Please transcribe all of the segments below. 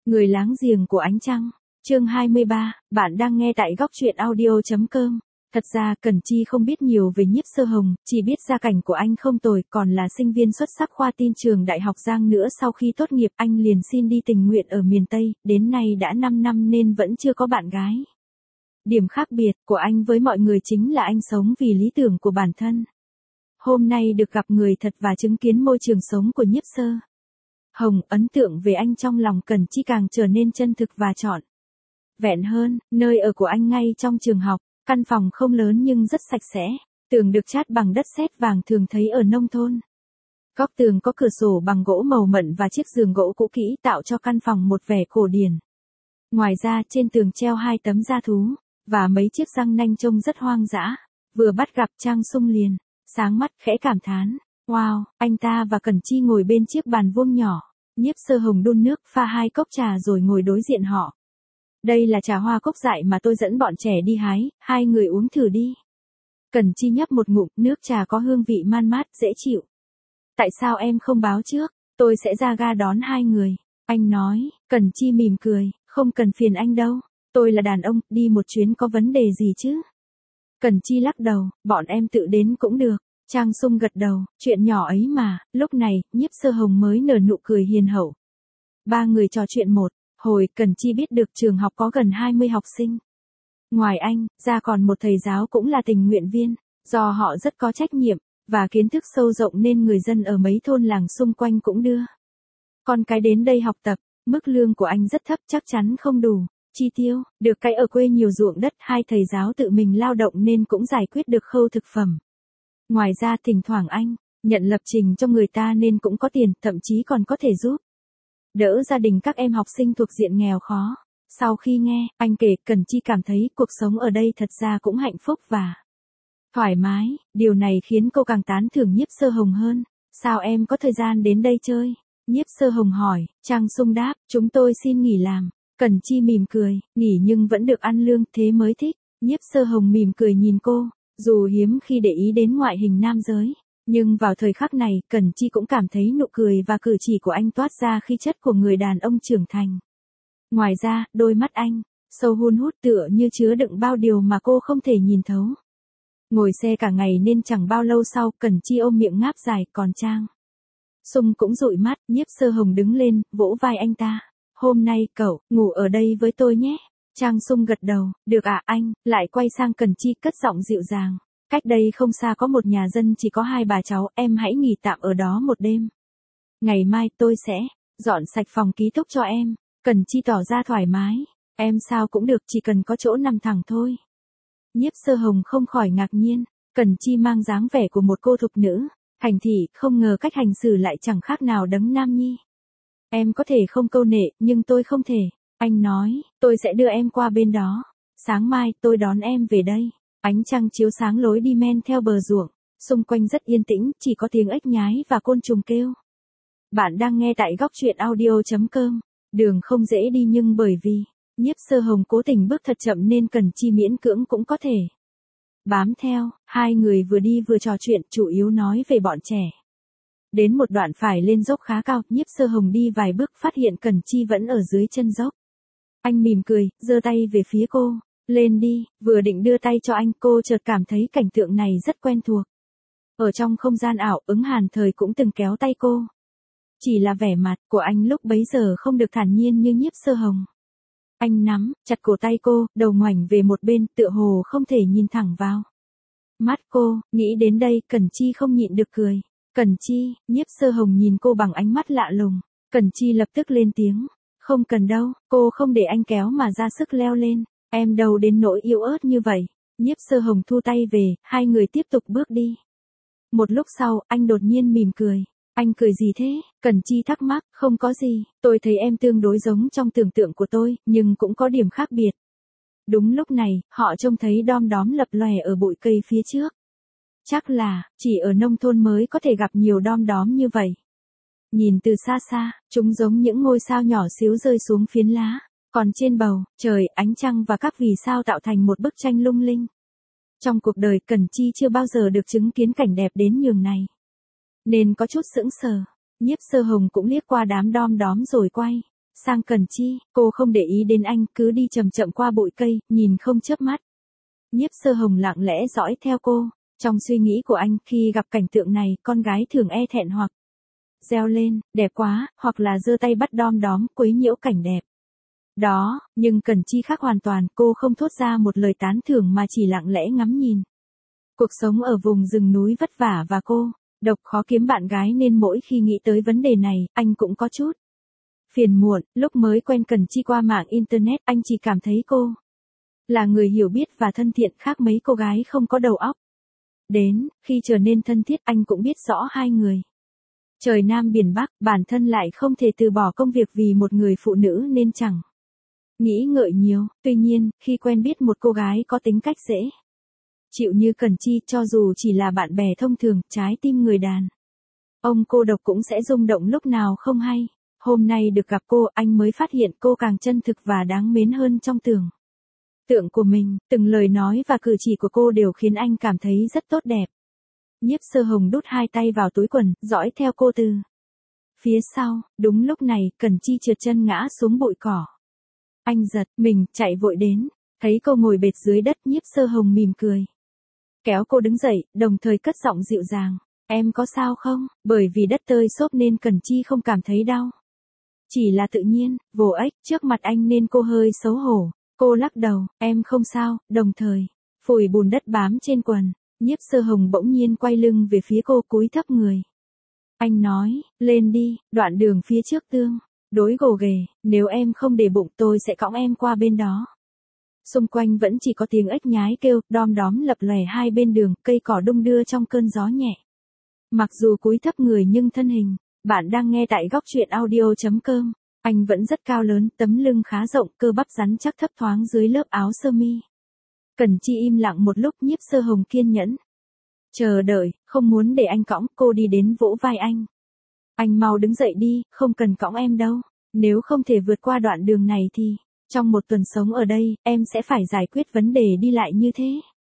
Người láng giềng của ánh trăng. Chương 23, bạn đang nghe tại góc truyện audio.com. Thật ra Cẩn Chi không biết nhiều về Nhiếp Sơ Hồng, chỉ biết gia cảnh của anh không tồi, còn là sinh viên xuất sắc khoa tin trường Đại học Giang nữa. Sau khi tốt nghiệp anh liền xin đi tình nguyện ở miền Tây, đến nay đã 5 năm nên vẫn chưa có bạn gái. Điểm khác biệt của anh với mọi người chính là anh sống vì lý tưởng của bản thân. Hôm nay được gặp người thật và chứng kiến môi trường sống của Nhiếp Sơ Hồng, ấn tượng về anh trong lòng Cẩn Chi càng trở nên chân thực và trọn vẹn hơn. Nơi ở của anh ngay trong trường học, căn phòng không lớn nhưng rất sạch sẽ, tường được chát bằng đất sét vàng thường thấy ở nông thôn. Góc tường có cửa sổ bằng gỗ màu mận và chiếc giường gỗ cũ kỹ tạo cho căn phòng một vẻ cổ điển. Ngoài ra trên tường treo 2 tấm da thú và mấy chiếc răng nanh trông rất hoang dã. Vừa bắt gặp Trang Sung liền sáng mắt khẽ cảm thán, wow, anh ta và Cẩn Chi ngồi bên chiếc bàn vuông nhỏ. Nhiếp Sơ Hồng đun nước pha 2 cốc trà rồi ngồi đối diện họ. Đây là trà hoa cúc dại mà tôi dẫn bọn trẻ đi hái, hai người uống thử đi. Cẩn Chi nhấp một ngụm, nước trà có hương vị man mát, dễ chịu. Tại sao em không báo trước, tôi sẽ ra ga đón hai người. Anh nói. Cẩn Chi mỉm cười, không cần phiền anh đâu. Tôi là đàn ông, đi một chuyến có vấn đề gì chứ? Cẩn Chi lắc đầu, bọn em tự đến cũng được. Trang Sung gật đầu, chuyện nhỏ ấy mà. Lúc này, Nhiếp Sơ Hồng mới nở nụ cười hiền hậu. Ba người trò chuyện một hồi, Cẩn Chi biết được trường học có gần 20 học sinh. Ngoài anh ra còn một thầy giáo cũng là tình nguyện viên. Do họ rất có trách nhiệm và kiến thức sâu rộng nên người dân ở mấy thôn làng xung quanh cũng đưa con cái đến đây học tập. Mức lương của anh rất thấp, chắc chắn không đủ chi tiêu. Được cái ở quê nhiều ruộng đất, hai thầy giáo tự mình lao động nên cũng giải quyết được khâu thực phẩm. Ngoài ra thỉnh thoảng anh nhận lập trình cho người ta nên cũng có tiền, thậm chí còn có thể giúp đỡ gia đình các em học sinh thuộc diện nghèo khó. Sau khi nghe anh kể, Cẩn Chi cảm thấy cuộc sống ở đây thật ra cũng hạnh phúc và thoải mái. Điều này khiến cô càng tán thưởng Nhiếp Sơ Hồng hơn. Sao em có thời gian đến đây chơi? Nhiếp Sơ Hồng hỏi. Trang Sung đáp, chúng tôi xin nghỉ làm. Cẩn Chi mỉm cười, nghỉ nhưng vẫn được ăn lương, thế mới thích. Nhiếp Sơ Hồng mỉm cười nhìn cô, dù hiếm khi để ý đến ngoại hình nam giới. Nhưng vào thời khắc này, Cẩn Chi cũng cảm thấy nụ cười và cử chỉ của anh toát ra khí chất của người đàn ông trưởng thành. Ngoài ra, đôi mắt anh sâu hun hút tựa như chứa đựng bao điều mà cô không thể nhìn thấu. Ngồi xe cả ngày nên chẳng bao lâu sau, Cẩn Chi ôm miệng ngáp dài, còn Trang Sung cũng dụi mắt. Nhiếp Sơ Hồng đứng lên, vỗ vai anh ta. Hôm nay cậu ngủ ở đây với tôi nhé. Trang Sung gật đầu, được ạ anh. Lại quay sang Cẩn Chi cất giọng dịu dàng. Cách đây không xa có một nhà dân chỉ có 2 bà cháu, em hãy nghỉ tạm ở đó một đêm. Ngày mai tôi sẽ dọn sạch phòng ký túc cho em. Cẩn Chi tỏ ra thoải mái. Em sao cũng được, chỉ cần có chỗ nằm thẳng thôi. Nhiếp Sơ Hồng không khỏi ngạc nhiên. Cẩn Chi mang dáng vẻ của một cô thục nữ thành thị, không ngờ cách hành xử lại chẳng khác nào đấng nam nhi. Em có thể không câu nệ, nhưng tôi không thể. Anh nói, tôi sẽ đưa em qua bên đó. Sáng mai tôi đón em về đây. Ánh trăng chiếu sáng lối đi men theo bờ ruộng. Xung quanh rất yên tĩnh, chỉ có tiếng ếch nhái và côn trùng kêu. Bạn đang nghe tại góc truyện audio.com. Đường không dễ đi nhưng bởi vì Nhiếp Sơ Hồng cố tình bước thật chậm nên Cẩn Chi miễn cưỡng cũng có thể bám theo. Hai người vừa đi vừa trò chuyện, chủ yếu nói về bọn trẻ. Đến một đoạn phải lên dốc khá cao, Nhiếp Sơ Hồng đi vài bước phát hiện Cẩn Chi vẫn ở dưới chân dốc. Anh mỉm cười, giơ tay về phía cô. Lên đi. Vừa định đưa tay cho anh, cô chợt cảm thấy cảnh tượng này rất quen thuộc. Ở trong không gian ảo, Ứng Hàn Thời cũng từng kéo tay cô. Chỉ là vẻ mặt của anh lúc bấy giờ không được thản nhiên như Nhiếp Sơ Hồng. Anh nắm chặt cổ tay cô, đầu ngoảnh về một bên, tựa hồ không thể nhìn thẳng vào mắt cô. Nghĩ đến đây, Cẩn Chi không nhịn được cười. Cẩn Chi. Nhiếp Sơ Hồng nhìn cô bằng ánh mắt lạ lùng. Cẩn Chi lập tức lên tiếng. Không cần đâu. Cô không để anh kéo mà ra sức leo lên. Em đâu đến nỗi yếu ớt như vậy. Nhiếp Sơ Hồng thu tay về, hai người tiếp tục bước đi. Một lúc sau, anh đột nhiên mỉm cười. Anh cười gì thế? Cẩn Chi thắc mắc. Không có gì, tôi thấy em tương đối giống trong tưởng tượng của tôi, nhưng cũng có điểm khác biệt. Đúng lúc này, họ trông thấy đom đóm lập lòe ở bụi cây phía trước. Chắc là chỉ ở nông thôn mới có thể gặp nhiều đom đóm như vậy. Nhìn từ xa xa, chúng giống những ngôi sao nhỏ xíu rơi xuống phiến lá. Còn trên bầu trời, ánh trăng và các vì sao tạo thành một bức tranh lung linh. Trong cuộc đời, Cẩn Chi chưa bao giờ được chứng kiến cảnh đẹp đến nhường này, nên có chút sững sờ. Nhiếp Sơ Hồng cũng liếc qua đám đom đóm rồi quay sang Cẩn Chi, cô không để ý đến anh, cứ đi chậm chậm qua bụi cây, nhìn không chớp mắt. Nhiếp Sơ Hồng lặng lẽ dõi theo cô. Trong suy nghĩ của anh, khi gặp cảnh tượng này, con gái thường e thẹn hoặc reo lên, đẹp quá, hoặc là giơ tay bắt đom đóm, quấy nhiễu cảnh đẹp. Đó, nhưng Cẩn Chi khác hoàn toàn, cô không thốt ra một lời tán thưởng mà chỉ lặng lẽ ngắm nhìn. Cuộc sống ở vùng rừng núi vất vả và cô độc khó kiếm bạn gái nên mỗi khi nghĩ tới vấn đề này, anh cũng có chút phiền muộn. Lúc mới quen Cẩn Chi qua mạng Internet, anh chỉ cảm thấy cô là người hiểu biết và thân thiện, khác mấy cô gái không có đầu óc. Đến, khi trở nên thân thiết, anh cũng biết rõ hai người trời Nam biển Bắc, bản thân lại không thể từ bỏ công việc vì một người phụ nữ nên chẳng nghĩ ngợi nhiều. Tuy nhiên, khi quen biết một cô gái có tính cách dễ chịu như Cẩn Chi, cho dù chỉ là bạn bè thông thường, trái tim người đàn ông cô độc cũng sẽ rung động lúc nào không hay. Hôm nay được gặp cô, anh mới phát hiện cô càng chân thực và đáng mến hơn trong tưởng tượng của mình. Từng lời nói và cử chỉ của cô đều khiến anh cảm thấy rất tốt đẹp. Nhiếp Sơ Hồng đút hai tay vào túi quần, dõi theo cô từ phía sau. Đúng lúc này, Cẩn Chi trượt chân ngã xuống bụi cỏ. Anh giật mình, chạy vội đến, thấy cô ngồi bệt dưới đất. Nhiếp Sơ Hồng mỉm cười, kéo cô đứng dậy, đồng thời cất giọng dịu dàng. Em có sao không? Bởi vì đất tơi xốp nên Cẩn Chi không cảm thấy đau. Chỉ là tự nhiên, vô ích, trước mặt anh nên cô hơi xấu hổ. Cô lắc đầu, em không sao, đồng thời phủi bùn đất bám trên quần. Nhiếp Sơ Hồng bỗng nhiên quay lưng về phía cô, cúi thấp người. Anh nói, lên đi, đoạn đường phía trước tương đối gồ ghề, nếu em không để bụng tôi sẽ cõng em qua bên đó. Xung quanh vẫn chỉ có tiếng ếch nhái kêu, đom đóm lập lòe hai bên đường, cây cỏ đung đưa trong cơn gió nhẹ. Mặc dù cúi thấp người nhưng thân hình, bạn đang nghe tại góc truyện audio.com. Anh vẫn rất cao lớn, tấm lưng khá rộng, cơ bắp rắn chắc thấp thoáng dưới lớp áo sơ mi. Cẩn Chi im lặng một lúc. Nhiếp Sơ Hồng kiên nhẫn chờ đợi, không muốn để anh cõng. Cô đi đến vỗ vai anh. Anh mau đứng dậy đi, không cần cõng em đâu. Nếu không thể vượt qua đoạn đường này thì, trong một tuần sống ở đây, em sẽ phải giải quyết vấn đề đi lại như thế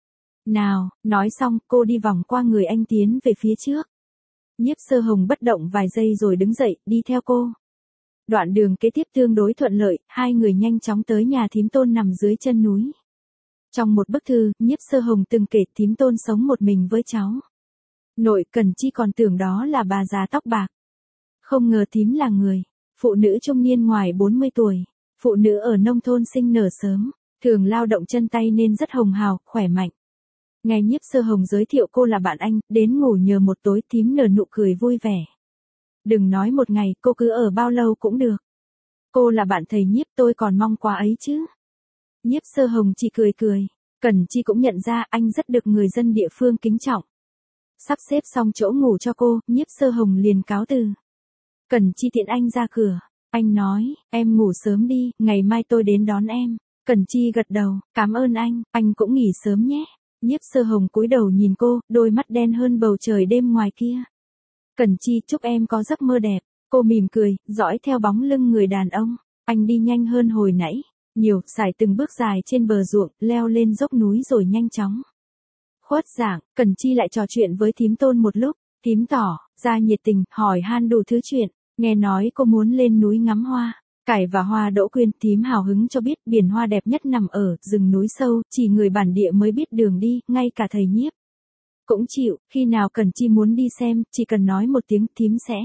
nào. Nói xong, cô đi vòng qua người anh tiến về phía trước. Nhiếp Sơ Hồng bất động vài giây rồi đứng dậy, đi theo cô. Đoạn đường kế tiếp tương đối thuận lợi, hai người nhanh chóng tới nhà thím Tôn nằm dưới chân núi. Trong một bức thư, Nhiếp Sơ Hồng từng kể thím Tôn sống một mình với cháu nội. Cẩn Chi còn tưởng đó là bà già tóc bạc. Không ngờ thím là người phụ nữ trung niên ngoài 40 tuổi. Phụ nữ ở nông thôn sinh nở sớm, thường lao động chân tay nên rất hồng hào, khỏe mạnh. Nghe Nhiếp Sơ Hồng giới thiệu cô là bạn anh, đến ngủ nhờ một tối, thím nở nụ cười vui vẻ. Đừng nói một ngày, cô cứ ở bao lâu cũng được. Cô là bạn thầy Nhiếp, tôi còn mong quá ấy chứ. Nhiếp Sơ Hồng chỉ cười cười. Cẩn Chi cũng nhận ra anh rất được người dân địa phương kính trọng. Sắp xếp xong chỗ ngủ cho cô, Nhiếp Sơ Hồng liền cáo từ. Cẩn Chi tiện anh ra cửa. Anh nói, em ngủ sớm đi, ngày mai tôi đến đón em. Cẩn Chi gật đầu, cảm ơn anh cũng nghỉ sớm nhé. Nhiếp Sơ Hồng cúi đầu nhìn cô, đôi mắt đen hơn bầu trời đêm ngoài kia. Cẩn Chi, chúc em có giấc mơ đẹp. Cô mỉm cười, dõi theo bóng lưng người đàn ông. Anh đi nhanh hơn hồi nãy nhiều, sải từng bước dài trên bờ ruộng, leo lên dốc núi rồi nhanh chóng khuất dạng. Cẩn Chi lại trò chuyện với thím Tôn một lúc. Thím tỏ ra nhiệt tình, hỏi han đủ thứ chuyện. Nghe nói cô muốn lên núi ngắm hoa cải và hoa đỗ quyên. Thím hào hứng cho biết biển hoa đẹp nhất nằm ở rừng núi sâu, chỉ người bản địa mới biết đường đi, ngay cả thầy Nhiếp cũng chịu. Khi nào Cẩn Chi muốn đi xem, chỉ cần nói một tiếng, thím sẽ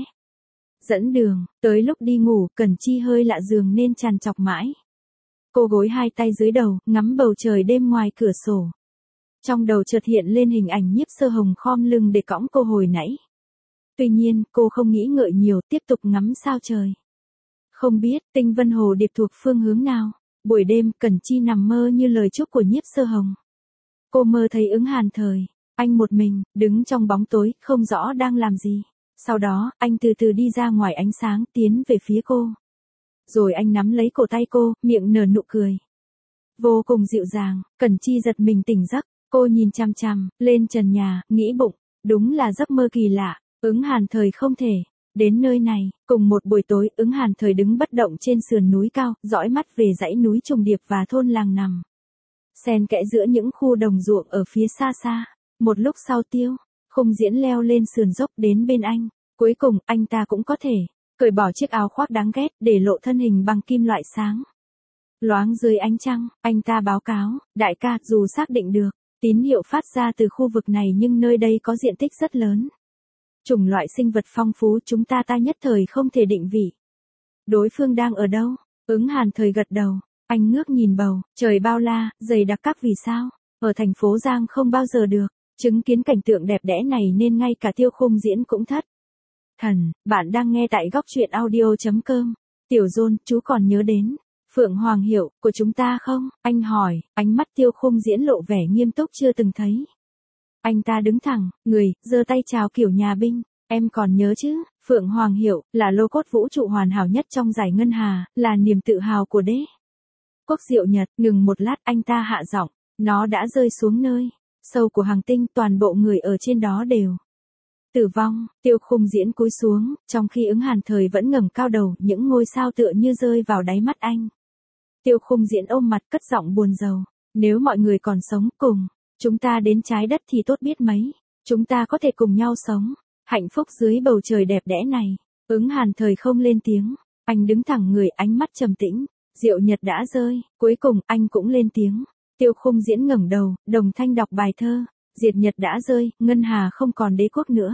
dẫn đường. Tới lúc đi ngủ, Cẩn Chi hơi lạ giường nên trằn trọc mãi. Cô gối hai tay dưới đầu, ngắm bầu trời đêm ngoài cửa sổ. Trong đầu chợt hiện lên hình ảnh Nhiếp Sơ Hồng khom lưng để cõng cô hồi nãy. Tuy nhiên, cô không nghĩ ngợi nhiều, tiếp tục ngắm sao trời. Không biết, tinh vân hồ điệp thuộc phương hướng nào. Buổi đêm, Cẩn Chi nằm mơ như lời chúc của Nhiếp Sơ Hồng. Cô mơ thấy Ứng Hàn Thời, anh một mình, đứng trong bóng tối, không rõ đang làm gì. Sau đó, anh từ từ đi ra ngoài ánh sáng, tiến về phía cô. Rồi anh nắm lấy cổ tay cô, miệng nở nụ cười vô cùng dịu dàng. Cẩn Chi giật mình tỉnh giấc, cô nhìn chằm chằm lên trần nhà, nghĩ bụng, đúng là giấc mơ kỳ lạ. Ứng Hàn Thời không thể đến nơi này. Cùng một buổi tối, Ứng Hàn Thời đứng bất động trên sườn núi cao, dõi mắt về dãy núi trùng điệp và thôn làng nằm xen kẽ giữa những khu đồng ruộng ở phía xa xa. Một lúc sau Tiêu Khung Diễn leo lên sườn dốc đến bên anh. Cuối cùng, anh ta cũng có thể cởi bỏ chiếc áo khoác đáng ghét để lộ thân hình bằng kim loại sáng. Loáng dưới ánh trăng, anh ta báo cáo, đại ca, dù xác định được tín hiệu phát ra từ khu vực này nhưng nơi đây có diện tích rất lớn. Chủng loại sinh vật phong phú chúng ta nhất thời không thể định vị. Đối phương đang ở đâu? Ứng Hàn Thời gật đầu, anh ngước nhìn bầu trời bao la, dày đặc các vì sao. Ở thành phố Giang không bao giờ được, chứng kiến cảnh tượng đẹp đẽ này nên ngay cả Tiêu Khung Diễn cũng thất thần. Bạn đang nghe tại góc truyện audio.com. Tiểu John, chú còn nhớ đến Phượng Hoàng hiệu của chúng ta không? Anh hỏi, ánh mắt Tiêu Khung Diễn lộ vẻ nghiêm túc chưa từng thấy. Anh ta đứng thẳng, người, giơ tay chào kiểu nhà binh. Em còn nhớ chứ, Phượng Hoàng hiệu là lô cốt vũ trụ hoàn hảo nhất trong giải ngân hà, là niềm tự hào của đế quốc Diệu Nhật. Ngừng một lát, anh ta hạ giọng, nó đã rơi xuống nơi sâu của hành tinh, toàn bộ người ở trên đó đều tử vong. Tiêu Khung Diễn cúi xuống, trong khi Ứng Hàn Thời vẫn ngẩng cao đầu, những ngôi sao tựa như rơi vào đáy mắt anh. Tiêu Khung Diễn ôm mặt cất giọng buồn rầu, nếu mọi người còn sống cùng chúng ta đến trái đất thì tốt biết mấy, chúng ta có thể cùng nhau sống hạnh phúc dưới bầu trời đẹp đẽ này. Ứng Hàn Thời không lên tiếng, anh đứng thẳng người, ánh mắt trầm tĩnh. Diệu Nhật đã rơi, cuối cùng anh cũng lên tiếng. Tiêu Khung Diễn ngẩng đầu, đồng thanh đọc bài thơ. Diệt Nhật đã rơi, ngân hà không còn đế quốc nữa.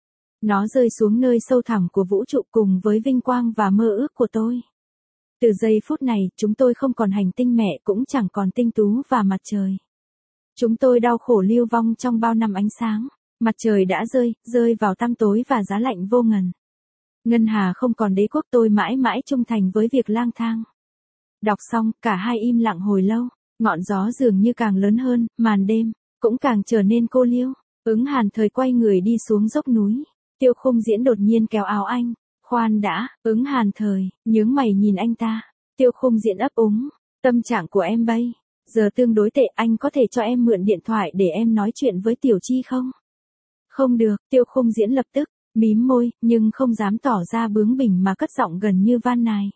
Nó rơi xuống nơi sâu thẳm của vũ trụ cùng với vinh quang và mơ ước của tôi. Từ giây phút này, chúng tôi không còn hành tinh mẹ, cũng chẳng còn tinh tú và mặt trời. Chúng tôi đau khổ lưu vong trong bao năm ánh sáng. Mặt trời đã rơi vào tăm tối và giá lạnh vô ngần. Ngân hà không còn đế quốc, tôi mãi mãi trung thành với việc lang thang. Đọc xong, cả hai im lặng hồi lâu. Ngọn gió dường như càng lớn hơn, màn đêm cũng càng trở nên cô liêu. Ứng Hàn Thời quay người đi xuống dốc núi. Tiêu Khung Diễn đột nhiên kéo áo anh. Khoan đã, Ứng Hàn Thời nhướng mày nhìn anh ta. Tiêu Khung Diễn ấp úng, tâm trạng của em bây giờ tương đối tệ, anh có thể cho em mượn điện thoại để em nói chuyện với Tiểu Chi không? Không được, Tiêu Khung Diễn lập tức mím môi, nhưng không dám tỏ ra bướng bỉnh mà cất giọng gần như van nài.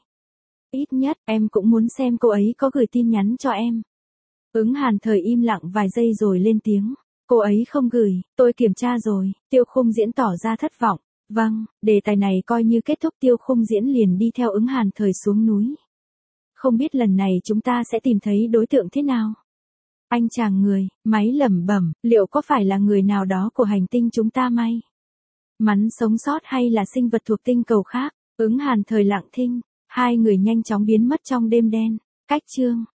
Ít nhất, em cũng muốn xem cô ấy có gửi tin nhắn cho em. Ứng Hàn Thời im lặng vài giây rồi lên tiếng. Cô ấy không gửi, tôi kiểm tra rồi. Tiêu Khung Diễn tỏ ra thất vọng. Vâng, đề tài này coi như kết thúc. Tiêu Khung Diễn liền đi theo Ứng Hàn Thời xuống núi. Không biết lần này chúng ta sẽ tìm thấy đối tượng thế nào? Anh chàng người, máy lẩm bẩm, liệu có phải là người nào đó của hành tinh chúng ta may mắn sống sót hay là sinh vật thuộc tinh cầu khác? Ứng Hàn Thời lặng thinh, hai người nhanh chóng biến mất trong đêm đen. Cách chương